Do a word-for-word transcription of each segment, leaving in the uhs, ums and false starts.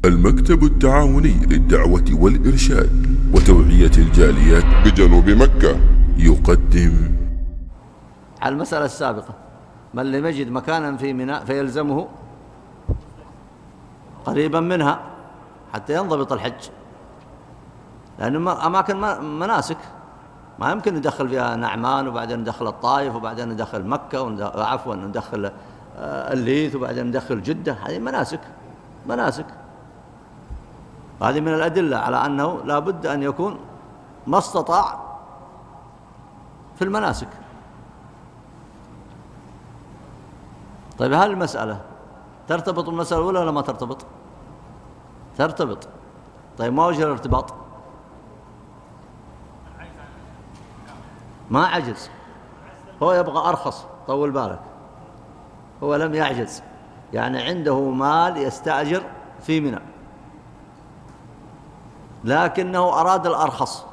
المكتب التعاوني للدعوة والإرشاد وتوعية الجاليات بجنوب مكة يقدم على المسألة السابقة: من لم يجد مكانا في ميناء فيلزمه قريبا منها حتى ينضبط الحج، لأنه أماكن مناسك ما يمكن ندخل فيها نعمان وبعدين ندخل الطائف وبعدين ندخل مكة عفوا ندخل الليث وبعدين ندخل جدة. هذه مناسك مناسك هذه من الأدلة على أنه لا بد أن يكون ما استطاع في المناسك. طيب هل المسألة ترتبط المسألة الأولى ولا ما ترتبط؟ ترتبط. طيب ما وجه الارتباط؟ ما عجز، هو يبغى أرخص. طول بالك، هو لم يعجز، يعني عنده مال يستأجر في منى لكنه أراد الأرخص.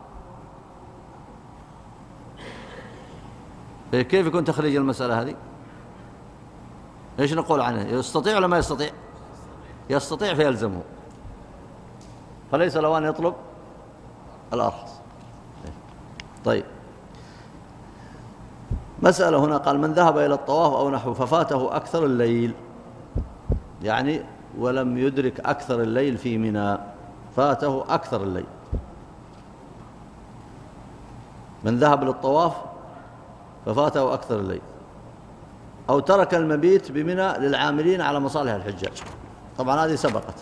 كيف يكون تخريج المسألة هذه؟ إيش نقول عنه؟ يستطيع ولا ما يستطيع؟ يستطيع فيلزمه، فليس له أن يطلب الأرخص. طيب مسألة هنا قال: من ذهب إلى الطواف أو نحوه ففاته أكثر الليل، يعني ولم يدرك أكثر الليل في منى، فاته أكثر الليل. من ذهب للطواف ففاته أكثر الليل، أو ترك المبيت بمنى للعاملين على مصالح الحجاج. طبعا هذه سبقت.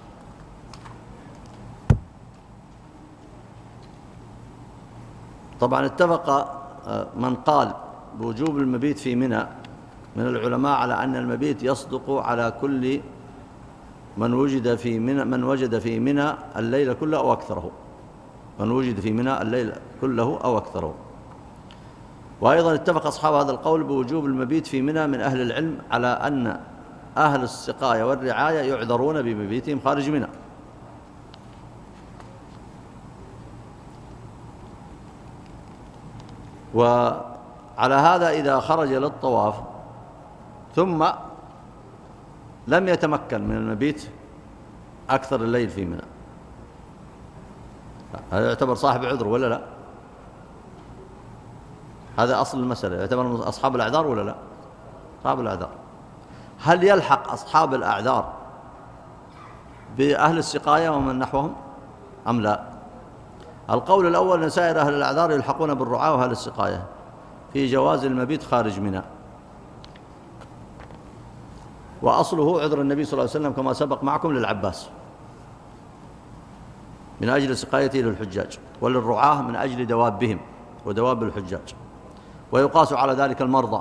طبعا اتفق من قال بوجوب المبيت في منى من العلماء على أن المبيت يصدق على كل من وجد في منى من وجد في منى الليل كله أو أكثره من وجد في منى الليل كله أو أكثره. وأيضا اتفق أصحاب هذا القول بوجوب المبيت في منى من أهل العلم على أن أهل السقاية والرعاية يعذرون بمبيتهم خارج منى. وعلى هذا إذا خرج للطواف ثم لم يتمكن من المبيت أكثر الليل في منى، هذا يعتبر صاحب عذر ولا لا؟ هذا أصل المسألة، يعتبر أصحاب الأعذار ولا لا؟ أصحاب الأعذار. هل يلحق أصحاب الأعذار بأهل السقاية ومن نحوهم أم لا؟ القول الأول أن سائر أهل الأعذار يلحقون بالرعاة وأهل السقاية في جواز المبيت خارج منى، وأصله عذر النبي صلى الله عليه وسلم كما سبق معكم للعباس من أجل سقايته للحجاج، وللرعاة من أجل دوابهم ودواب الحجاج، ويقاس على ذلك المرضى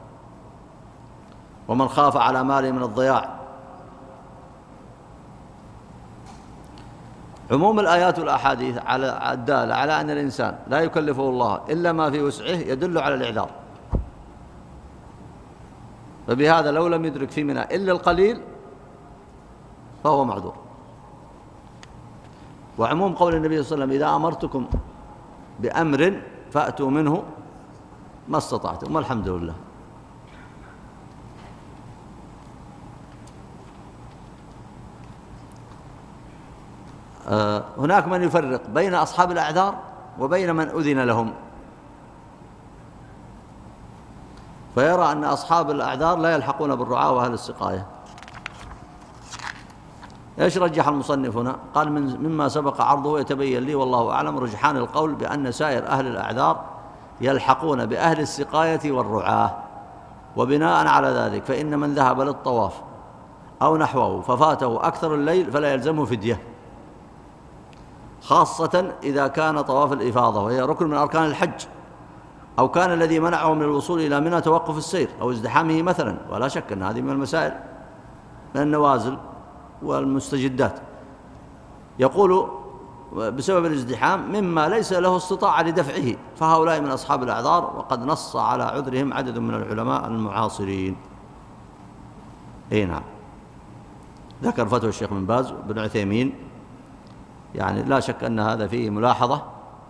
ومن خاف على ماله من الضياع. عموم الآيات والأحاديث على الدالة على أن الإنسان لا يكلفه الله إلا ما في وسعه يدل على الإعذار، فبهذا لو لم يدرك في منى إلا القليل فهو معذور. وعموم قول النبي صلى الله عليه وسلم: إذا أمرتكم بأمر فأتوا منه ما استطعتم، والحمد لله. آه هناك من يفرق بين أصحاب الأعذار وبين من أذن لهم، فيرى أن أصحاب الأعذار لا يلحقون بالرعاة وأهل السقاية. إيش رجح المصنف هنا؟ قال: من مما سبق عرضه يتبين لي والله أعلم رجحان القول بأن سائر أهل الأعذار يلحقون بأهل السقاية والرعاة، وبناء على ذلك فإن من ذهب للطواف أو نحوه ففاته أكثر الليل فلا يلزمه فدية، خاصة إذا كان طواف الإفاضة وهي ركن من أركان الحج، أو كان الذي منعه من الوصول إلى منى توقف السير أو ازدحامه مثلا، ولا شك أن هذه من المسائل من النوازل والمستجدات. يقول بسبب الازدحام مما ليس له استطاعة لدفعه، فهؤلاء من أصحاب الأعذار، وقد نص على عذرهم عدد من العلماء المعاصرين. أي نعم، ذكر فتوى الشيخ بن باز وابن عثيمين، يعني لا شك أن هذا فيه ملاحظة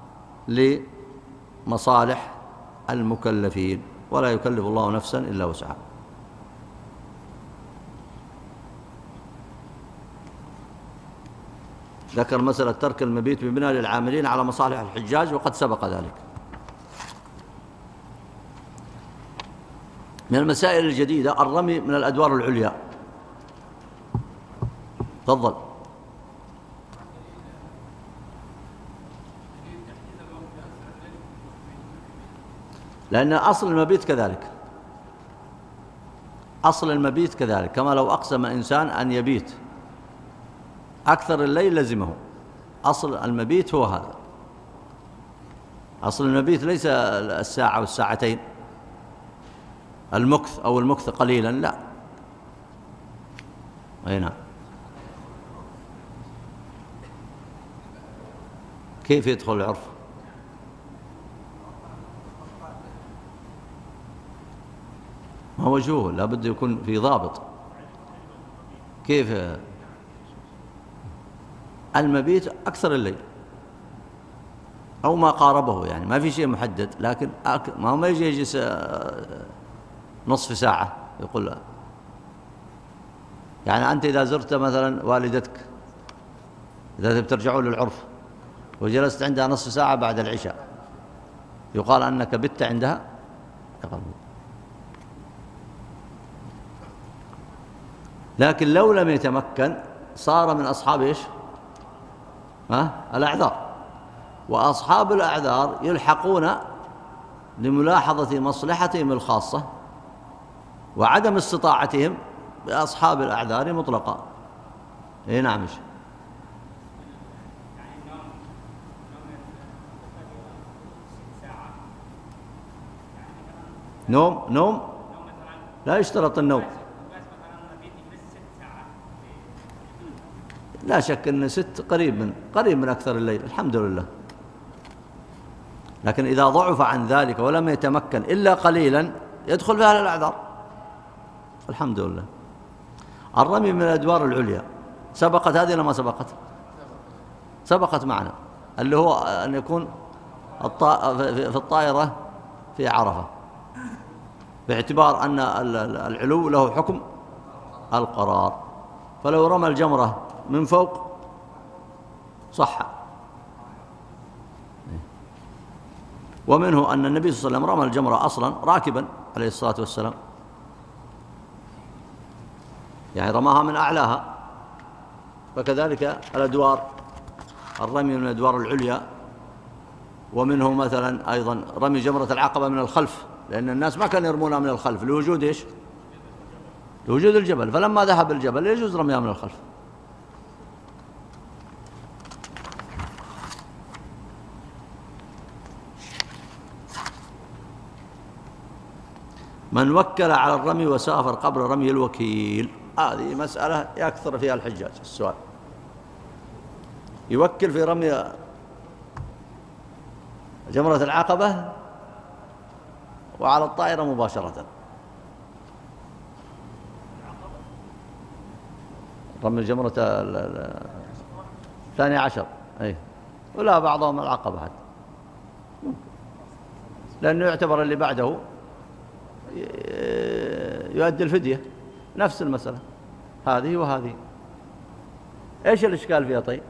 لمصالح المكلفين، ولا يكلف الله نفسا إلا وسعها. ذكر مسألة ترك المبيت ببناء للعاملين على مصالح الحجاج وقد سبق ذلك. من المسائل الجديدة الرمي من الأدوار العليا. تفضل. لأن أصل المبيت كذلك، أصل المبيت كذلك، كما لو أقسم إنسان أن يبيت أكثر الليل لزمه. أصل المبيت هو هذا. أصل المبيت ليس الساعة والساعتين، المكث أو المكث قليلا، لا. أي نعم. كيف يدخل العرف؟ ما وجهه، لا بد يكون في ضابط. كيف المبيت أكثر الليل أو ما قاربه، يعني ما في شيء محدد، لكن ما هو ما يجي يجلس نصف ساعة يقول لا. يعني أنت إذا زرت مثلا والدتك، إذا ترجعوا للعرف وجلست عندها نصف ساعة بعد العشاء، يقال أنك بت عندها؟ يقال. لكن لو لم يتمكن صار من أصحاب إيش؟ ها؟ الأعذار. وأصحاب الأعذار يلحقون لملاحظة مصلحتهم الخاصة وعدم استطاعتهم بأصحاب الأعذار مطلقا. إيه نعم. نوم نوم لا يشترط النوم. لا شك أن ست قريب من قريب من أكثر الليل، الحمد لله. لكن إذا ضعف عن ذلك ولم يتمكن إلا قليلا يدخل في هذا الأعذار، الحمد لله. الرمي من الأدوار العليا سبقت هذه ولا ما سبقت؟ سبقت معنا، اللي هو أن يكون في الطائرة في عرفة، باعتبار أن العلو له حكم القرار، فلو رمى الجمرة من فوق صح. ومنه أن النبي صلى الله عليه وسلم رمى الجمرة أصلا راكبا عليه الصلاة والسلام، يعني رماها من أعلاها. فكذلك الأدوار، الرمي من الأدوار العليا. ومنه مثلا أيضا رمي جمرة العقبة من الخلف، لأن الناس ما كانوا يرمونها من الخلف لوجود إيش؟ لوجود الجبل، فلما ذهب الجبل يجوز رميها من الخلف. من وكل على الرمي وسافر قبل رمي الوكيل، هذه مسألة يكثر فيها الحجاج السؤال. يوكل في رمي جمرة العقبة وعلى الطائرة مباشرة. رمي جمرة الثاني عشر، أي ولا بعضهم العقبة حتى، لأنه يعتبر اللي بعده يؤدي الفدية، نفس المسألة هذه وهذه. إيش الإشكال فيها طيب؟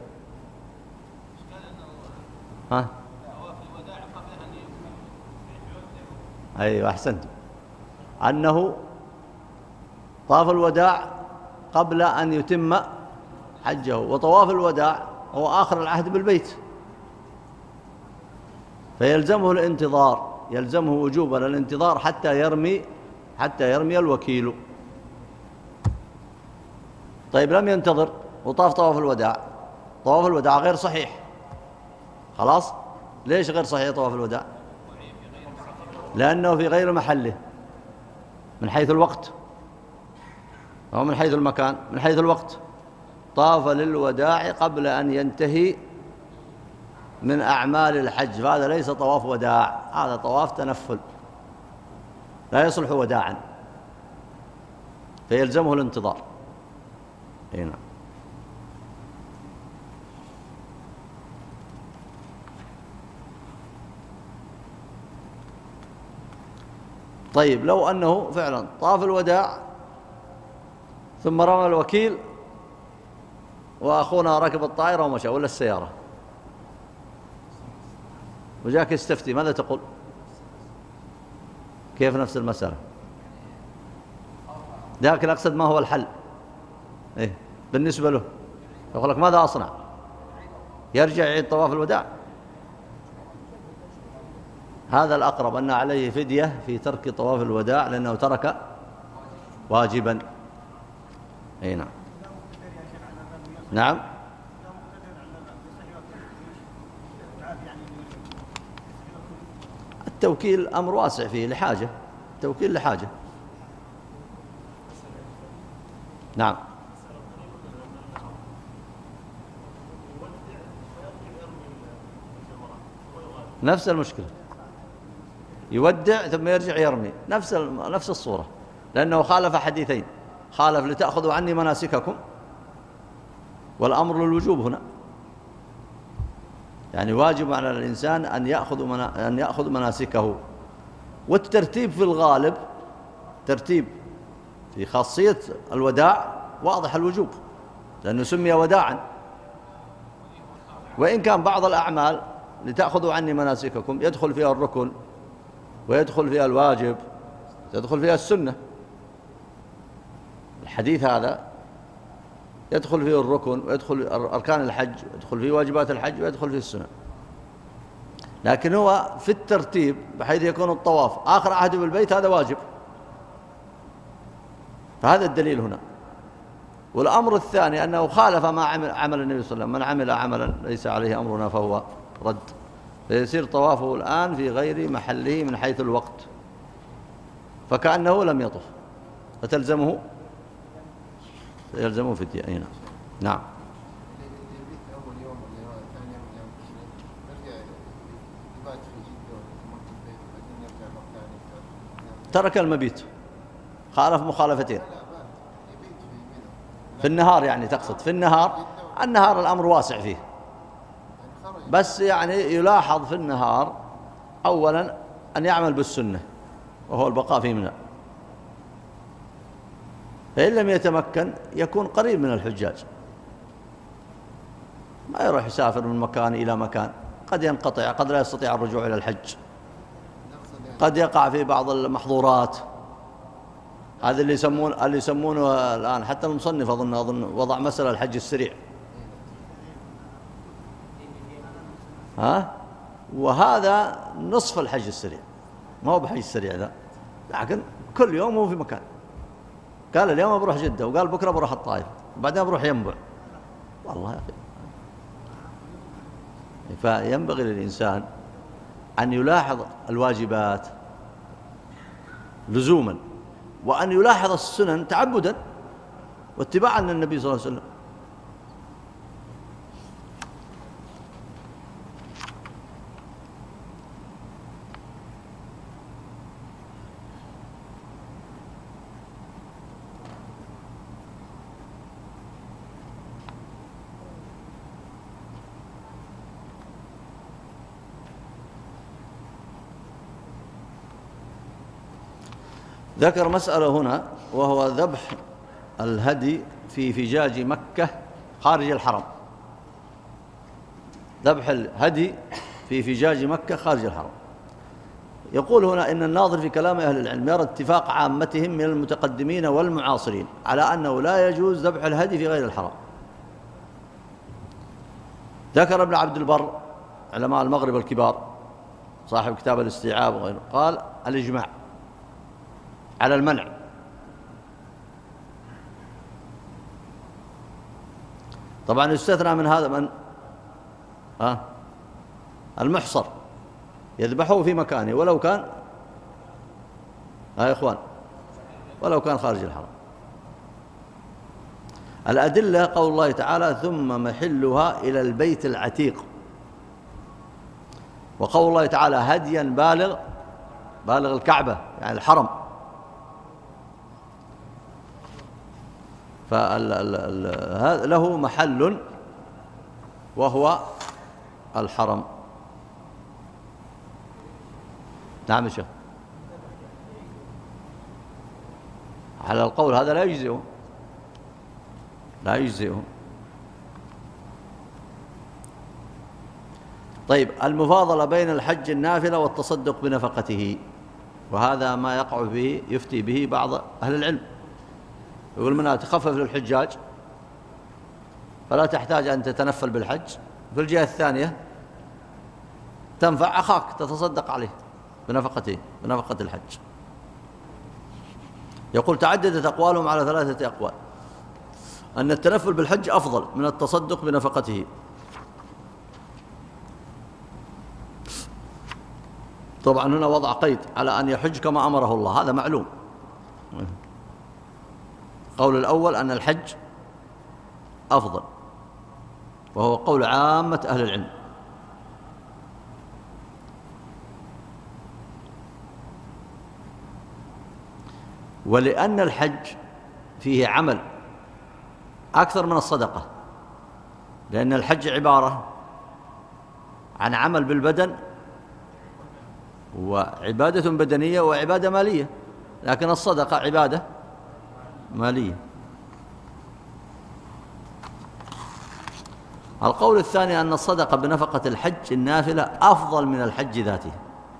ها؟ أيوة أحسنت، أنه طاف الوداع قبل أن يتم حجه، وطواف الوداع هو آخر العهد بالبيت، فيلزمه الانتظار، يلزمه وجوبا الانتظار حتى يرمي حتى يرمي الوكيل. طيب لم ينتظر وطاف طواف الوداع، طواف الوداع غير صحيح، خلاص. ليش غير صحيح طواف الوداع؟ لأنه في غير محله من حيث الوقت أو من حيث المكان. من حيث الوقت طاف للوداع قبل أن ينتهي من أعمال الحج، فهذا ليس طواف وداع، هذا طواف تنفل لا يصلح وداعا، فيلزمه الانتظار. هنا طيب لو أنه فعلا طاف الوداع ثم رمى الوكيل وأخونا ركب الطائرة ومشى ولا السيارة وجاك يستفتي، ماذا تقول؟ كيف نفس المسألة؟ لكن أقصد ما هو الحل؟ إيه بالنسبة له يقول لك ماذا أصنع؟ يرجع يعيد طواف الوداع. هذا الأقرب أن عليه فدية في ترك طواف الوداع لأنه ترك واجبا. أي نعم. نعم. التوكيل أمر واسع فيه لحاجة، التوكيل لحاجة. نعم. نفس المشكلة، يودع ثم يرجع يرمي، نفس نفس الصورة، لأنه خالف حديثين، خالف لتأخذوا عني مناسككم، والأمر للوجوب هنا، يعني واجب على الإنسان أن يأخذ منا... أن يأخذ مناسكه. والترتيب في الغالب ترتيب في خاصية الوداع واضح الوجوب، لأنه سمي وداعا. وإن كان بعض الأعمال لتأخذوا عني مناسككم يدخل فيها الركن ويدخل فيها الواجب، يدخل فيها السنة. الحديث هذا يدخل فيه الركن ويدخل أركان الحج ويدخل فيه واجبات الحج ويدخل فيه السنة، لكن هو في الترتيب بحيث يكون الطواف آخر عهد بالبيت هذا واجب، فهذا الدليل هنا. والأمر الثاني أنه خالف ما عمل, عمل النبي صلى الله عليه وسلم، من عمل عملا ليس عليه أمرنا فهو رد، فيصير طوافه الآن في غير محله من حيث الوقت، فكأنه لم يطف، فتلزمه يلزمه فدية. أي نعم. نعم. ترك المبيت، خالف مخالفتين في النهار، يعني تقصد في النهار. النهار الأمر واسع فيه، بس يعني يلاحظ في النهار أولا أن يعمل بالسنة وهو البقاء في منى، فإن لم يتمكن يكون قريب من الحجاج، ما يروح يسافر من مكان إلى مكان، قد ينقطع، قد لا يستطيع الرجوع إلى الحج، قد يقع في بعض المحظورات. هذا اللي يسمون اللي يسمونه الآن حتى المصنف أظن أظن وضع مسألة الحج السريع، ها، وهذا نصف الحج السريع، ما هو بحج السريع ذا، لكن كل يوم هو في مكان. قال اليوم بروح جدة، وقال بكرة بروح الطائف، وبعدين بروح ينبع. والله يا أخي، فينبغي للإنسان أن يلاحظ الواجبات لزوما، وأن يلاحظ السنن تعبدا واتباعا للنبي صلى الله عليه وسلم. ذكر مسألة هنا، وهو ذبح الهدي في فجاج مكة خارج الحرم. ذبح الهدي في فجاج مكة خارج الحرم. يقول هنا إن الناظر في كلام أهل العلم يرى اتفاق عامتهم من المتقدمين والمعاصرين على أنه لا يجوز ذبح الهدي في غير الحرم. ذكر ابن عبد البر علماء المغرب الكبار صاحب كتاب الاستيعاب وغيره، قال الإجماع على المنع. طبعا يستثنى من هذا من آه المحصر يذبحه في مكانه ولو كان يا إخوان ولو كان خارج الحرم. الأدلة قول الله تعالى ثم محلها إلى البيت العتيق، وقول الله تعالى هديا بالغ بالغ الكعبة يعني الحرم، فله محل وهو الحرم. نعم يا شيخ، على القول هذا لا يجزئه لا يجزئه طيب، المفاضلة بين الحج النافلة والتصدق بنفقته، وهذا ما يقع به يفتي به بعض أهل العلم، يقول منها تخفف للحجاج فلا تحتاج أن تتنفل بالحج، في الجهة الثانية تنفع أخاك تتصدق عليه بنفقته بنفقة الحج. يقول تعددت أقوالهم على ثلاثة أقوال: أن التنفل بالحج أفضل من التصدق بنفقته. طبعا هنا وضع قيد على أن يحج كما أمره الله، هذا معلوم. قول الأول أن الحج أفضل، وهو قول عامة أهل العلم. ولأن الحج فيه عمل أكثر من الصدقة، لأن الحج عبارة عن عمل بالبدن وعبادة بدنية وعبادة مالية، لكن الصدقة عبادة مالية. القول الثاني أن الصدقة بنفقة الحج النافلة أفضل من الحج ذاته،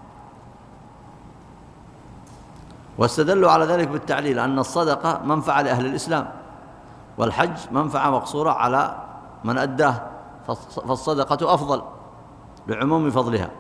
واستدلوا على ذلك بالتعليل أن الصدقة منفعة لأهل الإسلام، والحج منفعة مقصورة على من أداه، فالصدقة أفضل لعموم فضلها.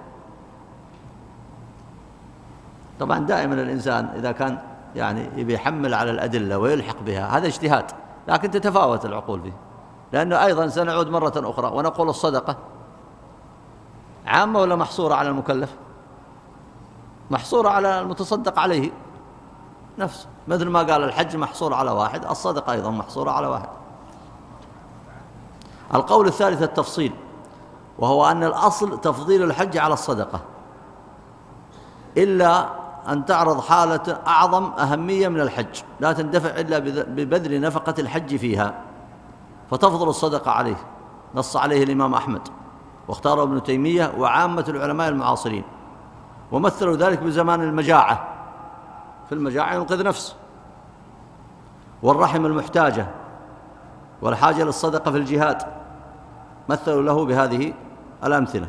طبعا دائما الإنسان إذا كان يعني يبي يحمل على الأدلة ويلحق بها هذا اجتهاد، لكن تتفاوت العقول فيه، لأنه أيضا سنعود مرة أخرى ونقول الصدقة عامة ولا محصورة على المكلف؟ محصورة على المتصدق عليه نفسه، مثل ما قال الحج محصور على واحد، الصدقة أيضا محصورة على واحد. القول الثالث التفصيل، وهو أن الأصل تفضيل الحج على الصدقة، إلا أن تعرض حالة أعظم أهمية من الحج لا تندفع إلا ببذل نفقة الحج فيها، فتفضل الصدقة عليه. نص عليه الإمام أحمد واختاره ابن تيمية وعامة العلماء المعاصرين، ومثلوا ذلك بزمان المجاعة، في المجاعة ينقذ نفسه، والرحم المحتاجة والحاجة للصدقة في الجهاد، مثلوا له بهذه الأمثلة.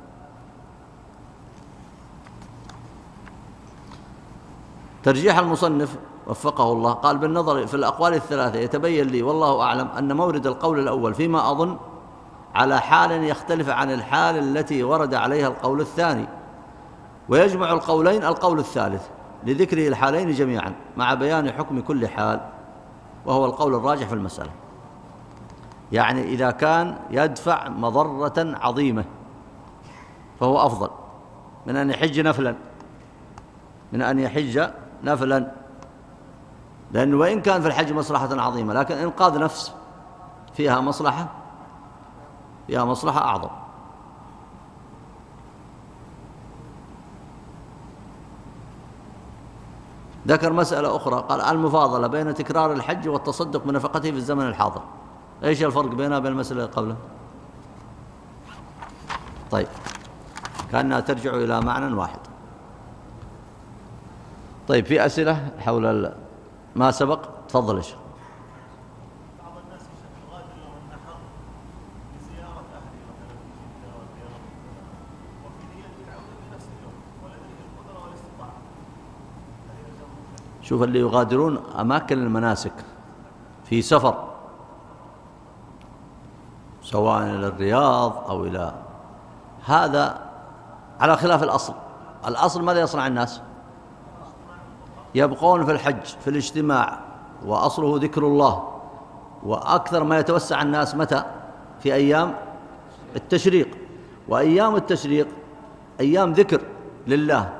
ترجيح المصنف وفقه الله قال: بالنظر في الأقوال الثلاثة يتبين لي والله أعلم أن مورد القول الأول فيما أظن على حال يختلف عن الحال التي ورد عليها القول الثاني، ويجمع القولين القول الثالث لذكره الحالين جميعا مع بيان حكم كل حال، وهو القول الراجح في المسألة. يعني إذا كان يدفع مضرة عظيمة فهو أفضل من أن يحج نفلا من أن يحج نفلا لأنه وإن كان في الحج مصلحة عظيمة، لكن إنقاذ نفس فيها مصلحة فيها مصلحة أعظم. ذكر مسألة أخرى، قال: المفاضلة بين تكرار الحج والتصدق بنفقته في الزمن الحاضر. إيش الفرق بينها وبين المسألة اللي قبله؟ طيب، كأنها ترجع إلى معنى واحد. طيب، في أسئلة حول ما سبق؟ تفضل يا شيخ. بعض الناس يغادر يوم النحر لزيارة أهله مثلا في جدة والرياض، وفي نية العودة في نفس اليوم ولديه القدرة والاستطاعة، هل يلزمهم؟ شوف، اللي يغادرون أماكن المناسك في سفر سواء إلى الرياض أو إلى هذا على خلاف الأصل. الأصل ماذا يصنع الناس؟ يبقون في الحج في الاجتماع، وأصله ذكر الله، وأكثر ما يتوسع الناس متى؟ في أيام التشريق، وأيام التشريق أيام ذكر لله،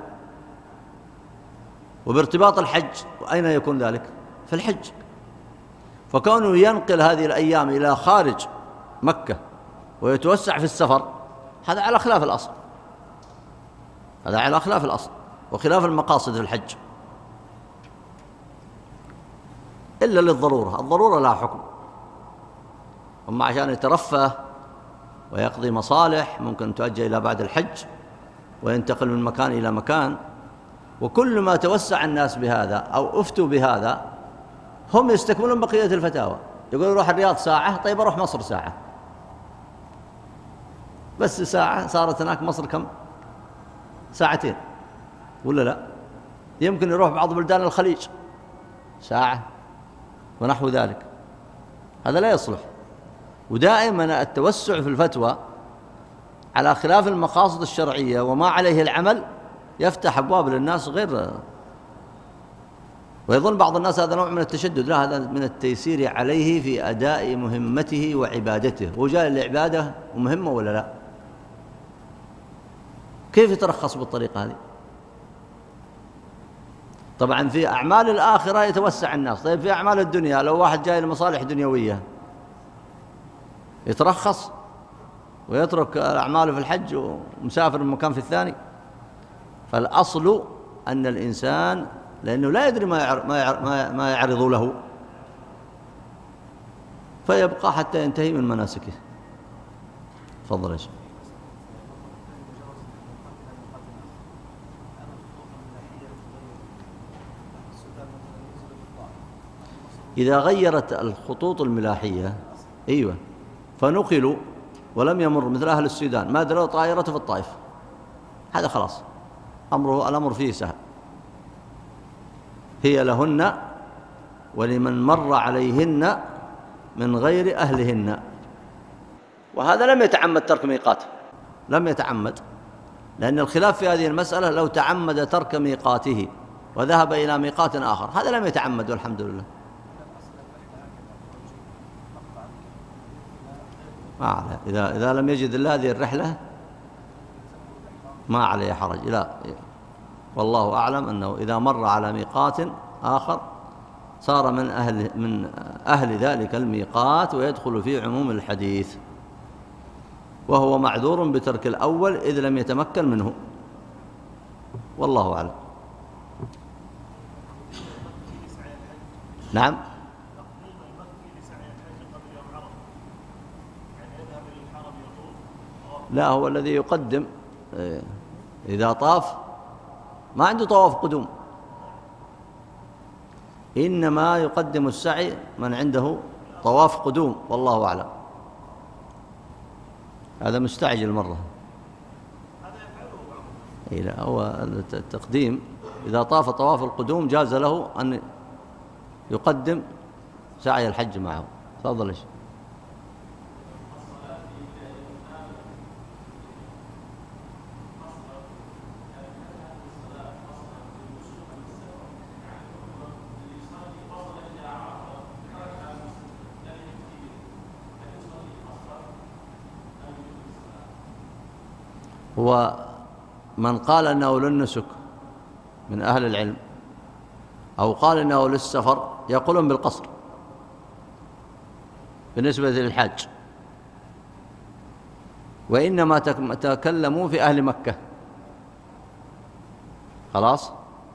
وبارتباط الحج أين يكون ذلك؟ في الحج. فكونه ينقل هذه الأيام إلى خارج مكة ويتوسع في السفر، هذا على خلاف الأصل، هذا على خلاف الأصل وخلاف المقاصد في الحج، إلا للضرورة. الضرورة لا حكم، أما عشان يترفه ويقضي مصالح ممكن تؤجل إلى بعد الحج وينتقل من مكان إلى مكان. وكل ما توسع الناس بهذا أو أفتوا بهذا هم يستكملون بقية الفتاوى، يقول روح الرياض ساعة، طيب أروح مصر ساعة، بس ساعة صارت هناك مصر كم؟ ساعتين ولا لا؟ يمكن يروح بعض بلدان الخليج ساعة ونحو ذلك. هذا لا يصلح. ودائما التوسع في الفتوى على خلاف المقاصد الشرعية وما عليه العمل يفتح أبواب للناس غير، ويظن بعض الناس هذا نوع من التشدد. لا، هذا من التيسير عليه في أداء مهمته وعبادته. هو جاء العبادة مهمة ولا لا؟ كيف يترخص بالطريقة هذه؟ طبعا في أعمال الآخرة يتوسع الناس. طيب في أعمال الدنيا لو واحد جاي لمصالح دنيوية يترخص ويترك أعماله في الحج ومسافر من مكان في الثاني؟ فالأصل أن الإنسان لأنه لا يدري ما يعرض له فيبقى حتى ينتهي من مناسكه. تفضل يا شيخ. إذا غيرت الخطوط الملاحية أيوة فنقلوا ولم يمر مثل أهل السودان ما دروا طائرته في الطائف، هذا خلاص أمره الأمر فيه سهل. هي لهن ولمن مر عليهن من غير أهلهن. وهذا لم يتعمد ترك ميقاته، لم يتعمد، لأن الخلاف في هذه المسألة لو تعمد ترك ميقاته وذهب إلى ميقات آخر، هذا لم يتعمد والحمد لله. ما عليه. إذا إذا لم يجد إلا هذه الرحلة ما عليه حرج. لا، والله أعلم أنه إذا مر على ميقات آخر صار من أهل من أهل ذلك الميقات ويدخل في عموم الحديث، وهو معذور بترك الأول إذ لم يتمكن منه، والله أعلم. نعم. لا، هو الذي يقدم إذا طاف ما عنده طواف قدوم، إنما يقدم السعي من عنده طواف قدوم، والله أعلم. هذا مستعجل مرة. إيه لا، هو التقديم إذا طاف طواف القدوم جاز له أن يقدم سعي الحج معه. تفضل يا شيخ. هو من قال أنه للنسك من أهل العلم أو قال أنه للسفر يقولون بالقصر بالنسبة للحاج، وإنما تكلموا في أهل مكة خلاص.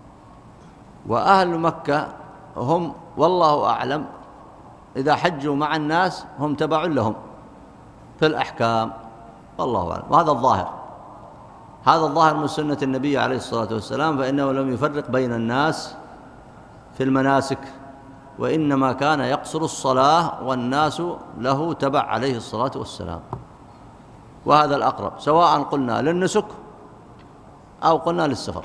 وأهل مكة هم والله أعلم إذا حجوا مع الناس هم تبع لهم في الأحكام، والله أعلم. وهذا الظاهر، هذا الظاهر من سنة النبي عليه الصلاة والسلام، فإنه لم يفرق بين الناس في المناسك، وإنما كان يقصر الصلاة والناس له تبع عليه الصلاة والسلام. وهذا الأقرب، سواء قلنا للنسك أو قلنا للسفر.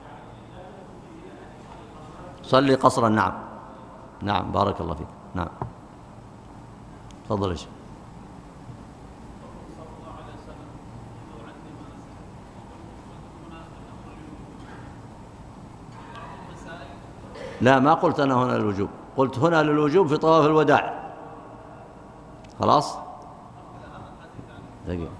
صلي قصرا. نعم نعم، بارك الله فيك. نعم، تفضل يا شيخ. لا، ما قلت أنا هنا للوجوب، قلت هنا للوجوب في طواف الوداع. خلاص دقيقة.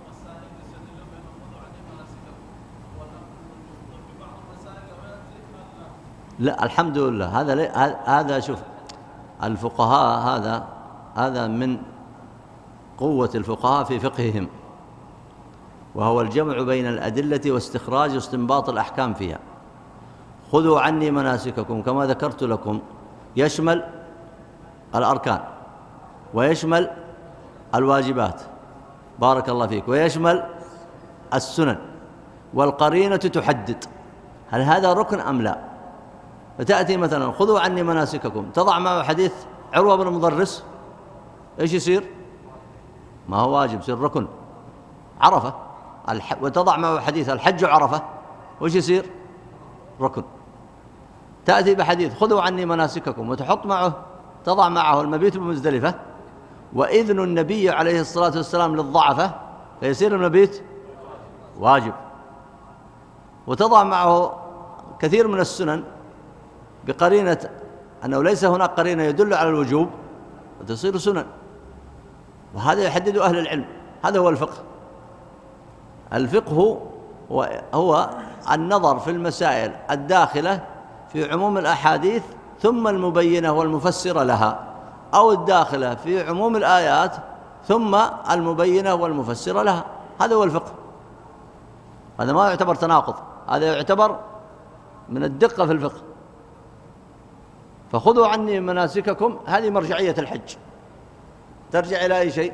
لا الحمد لله، هذا هذا شوف الفقهاء، هذا هذا من قوة الفقهاء في فقههم، وهو الجمع بين الأدلة واستخراج واستنباط الأحكام فيها. خذوا عني مناسككم كما ذكرت لكم يشمل الأركان ويشمل الواجبات، بارك الله فيك، ويشمل السنن، والقرينة تحدد هل هذا ركن أم لا. فتأتي مثلا خذوا عني مناسككم، تضع معه حديث عروة بن مضرس، إيش يصير؟ ما هو واجب، يصير ركن. عرفة، وتضع معه حديث الحج عرفة، وش يصير؟ ركن. تأتي بحديث خذوا عني مناسككم وتحط معه تضع معه المبيت بمزدلفة وإذن النبي عليه الصلاة والسلام للضعفة، فيصير المبيت واجب. وتضع معه كثير من السنن بقرينة أنه ليس هناك قرينة يدل على الوجوب وتصير سنن، وهذا يحدد أهل العلم. هذا هو الفقه. الفقه هو النظر في المسائل الداخلة في عموم الأحاديث ثم المبينة والمفسرة لها، أو الداخلة في عموم الآيات ثم المبينة والمفسرة لها. هذا هو الفقه. هذا ما يعتبر تناقض، هذا يعتبر من الدقة في الفقه. فخذوا عني مناسككم، هذه مرجعية الحج، ترجع إلى أي شيء؟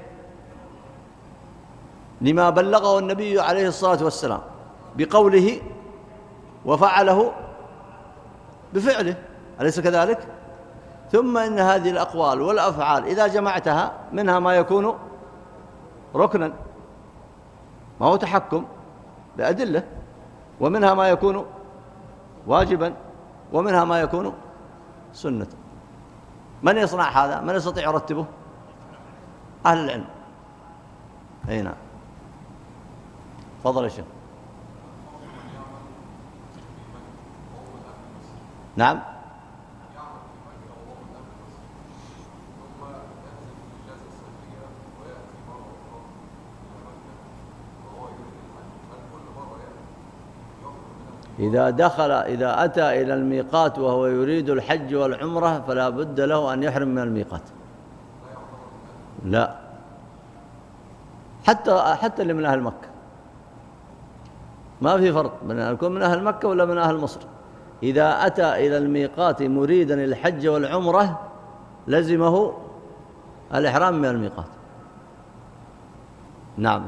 لما بلغه النبي عليه الصلاة والسلام بقوله وفعله بفعله، أليس كذلك؟ ثم إن هذه الأقوال والأفعال إذا جمعتها منها ما يكون ركنا، ما هو تحكم بأدلة، ومنها ما يكون واجبا، ومنها ما يكون سنة. من يصنع هذا؟ من يستطيع يرتبه؟ أهل العلم. أي نعم. تفضل يا شيخ. نعم. إذا دخل إذا أتى إلى الميقات وهو يريد الحج والعمرة فلا بد له أن يحرم من الميقات. لا، حتى حتى اللي من أهل مكة ما في فرق بين أن يكون من أهل مكة ولا من أهل مصر. إذا أتى إلى الميقات مريدا الحج والعمرة لزمه الإحرام من الميقات. نعم.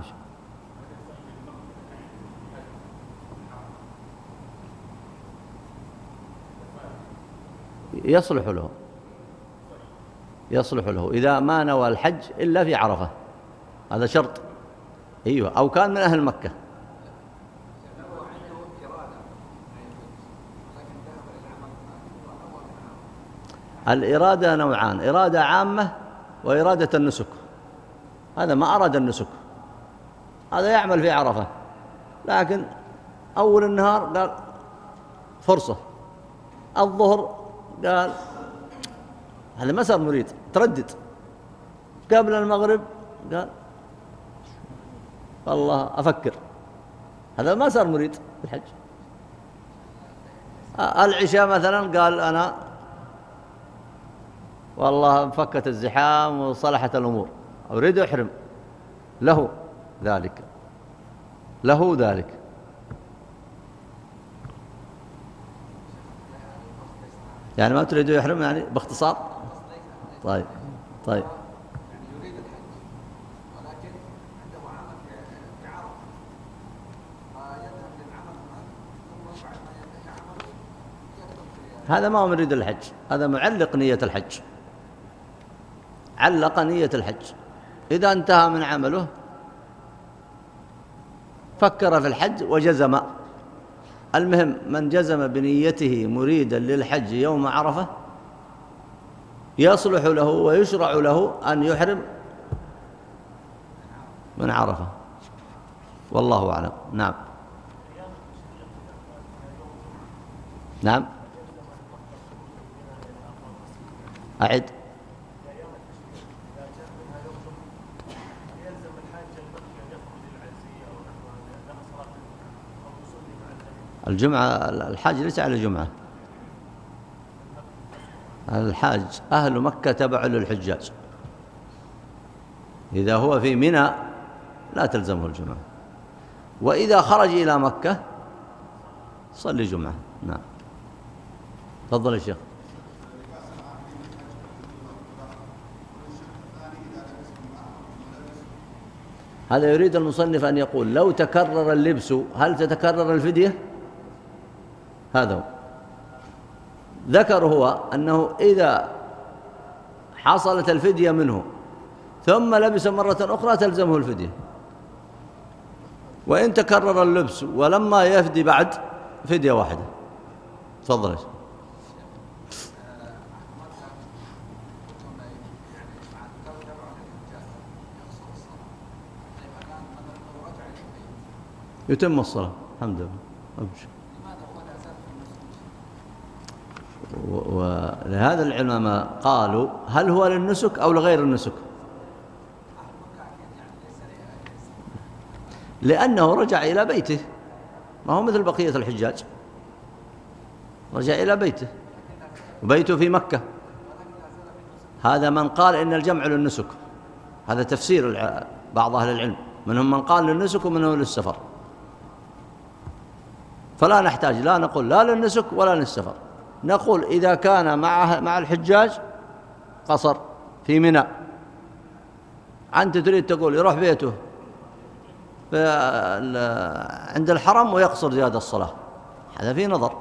يصلح له يصلح له إذا ما نوى الحج إلا في عرفة، هذا شرط. أيوة، أو كان من أهل مكة. الإرادة نوعان: إرادة عامة وإرادة النسك. هذا ما أراد النسك، هذا يعمل في عرفة، لكن أول النهار قال فرصة، الظهر قال هذا ما صار مريد، تردد، قبل المغرب قال والله أفكر، هذا ما صار مريد الحج. العشاء مثلا قال أنا والله فكت الزحام وصلحت الأمور، أريد أحرم، له ذلك له ذلك يعني ما تريد يحرم يعني باختصار. طيب طيب يريد الحج ولكن عنده عمل في عرفة فيذهب للعمل هناك ثم بعد ما ينتهي عمله يدخل في هذا ما هو مريد الحج، هذا معلق نية الحج، علق نية الحج. إذا انتهى من عمله فكر في الحج وجزم. المهم من جزم بنيته مريدا للحج يوم عرفة يصلح له ويشرع له أن يحرم من عرفة، والله أعلم. نعم. نعم. أعد. الجمعة الحاج ليس على جمعة، الحاج أهل مكة تبع للحجاج، إذا هو في منى لا تلزمه الجمعة، وإذا خرج إلى مكة صلي جمعة. نعم. تفضل يا شيخ. هذا يريد المصنف أن يقول لو تكرر اللبس هل تتكرر الفدية؟ هذا هو. ذكر هو أنه إذا حصلت الفدية منه ثم لبس مرة أخرى تلزمه الفدية، وإن تكرر اللبس ولما يفدي بعد فدية واحدة. تفضل يا شيخ. يتم الصلاة الحمد لله. أبشر. ولهذا العلماء قالوا هل هو للنسك أو لغير النسك؟ لأنه رجع إلى بيته، ما هو مثل بقية الحجاج، رجع إلى بيته وبيته في مكة. هذا من قال إن الجمع للنسك، هذا تفسير بعض أهل العلم، منهم من قال للنسك ومنهم للسفر. فلا نحتاج لا نقول لا للنسك ولا للسفر، نقول إذا كان مع مع الحجاج قصر في منى، أنت تريد تقول يروح بيته عند الحرم ويقصر زيادة الصلاة، هذا فيه نظر.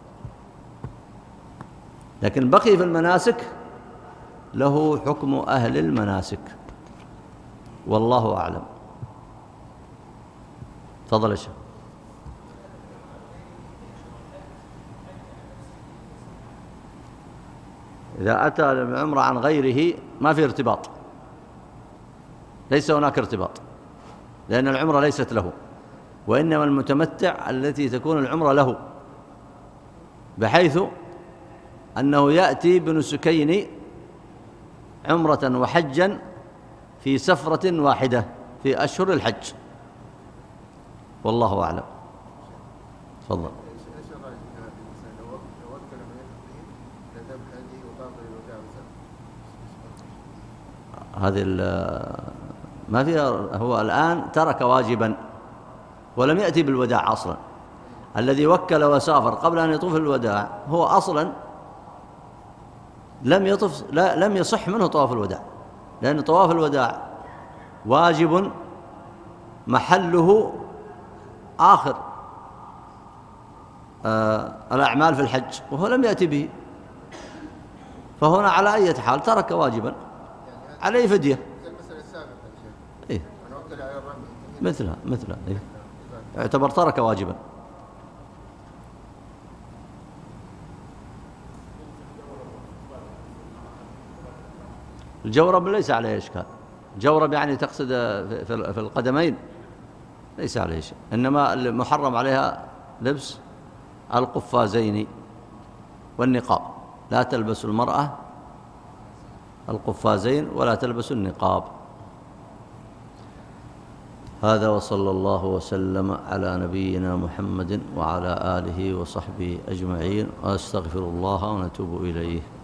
لكن بقي في المناسك له حكم أهل المناسك، والله أعلم. تفضل يا شيخ. إذا أتى العمرة عن غيره ما في ارتباط، ليس هناك ارتباط، لأن العمرة ليست له، وإنما المتمتع التي تكون العمرة له، بحيث أنه يأتي بنسكين عمرة وحجا في سفرة واحدة في أشهر الحج، والله أعلم. تفضل. هذه ما فيها، هو الآن ترك واجبا ولم يأتي بالوداع أصلا. الذي وكل وسافر قبل أن يطوف الوداع هو أصلا لم يطف، لا لم يصح منه طواف الوداع، لأن طواف الوداع واجب محله آخر آه الأعمال في الحج، وهو لم يأتي به، فهنا على أي حال ترك واجبا عليه فدية. إيه؟ مثلها مثلها إيه؟ يعتبر ترك واجبا. الجورب ليس عليه إشكال، جورب يعني تقصد في القدمين ليس عليه شيء، إنما المحرم عليها لبس القفازين والنقاب، لا تلبس المرأة القفازين ولا تلبس النقاب. هذا وصلى الله وسلم على نبينا محمد وعلى آله وصحبه أجمعين، وأستغفر الله ونتوب إليه.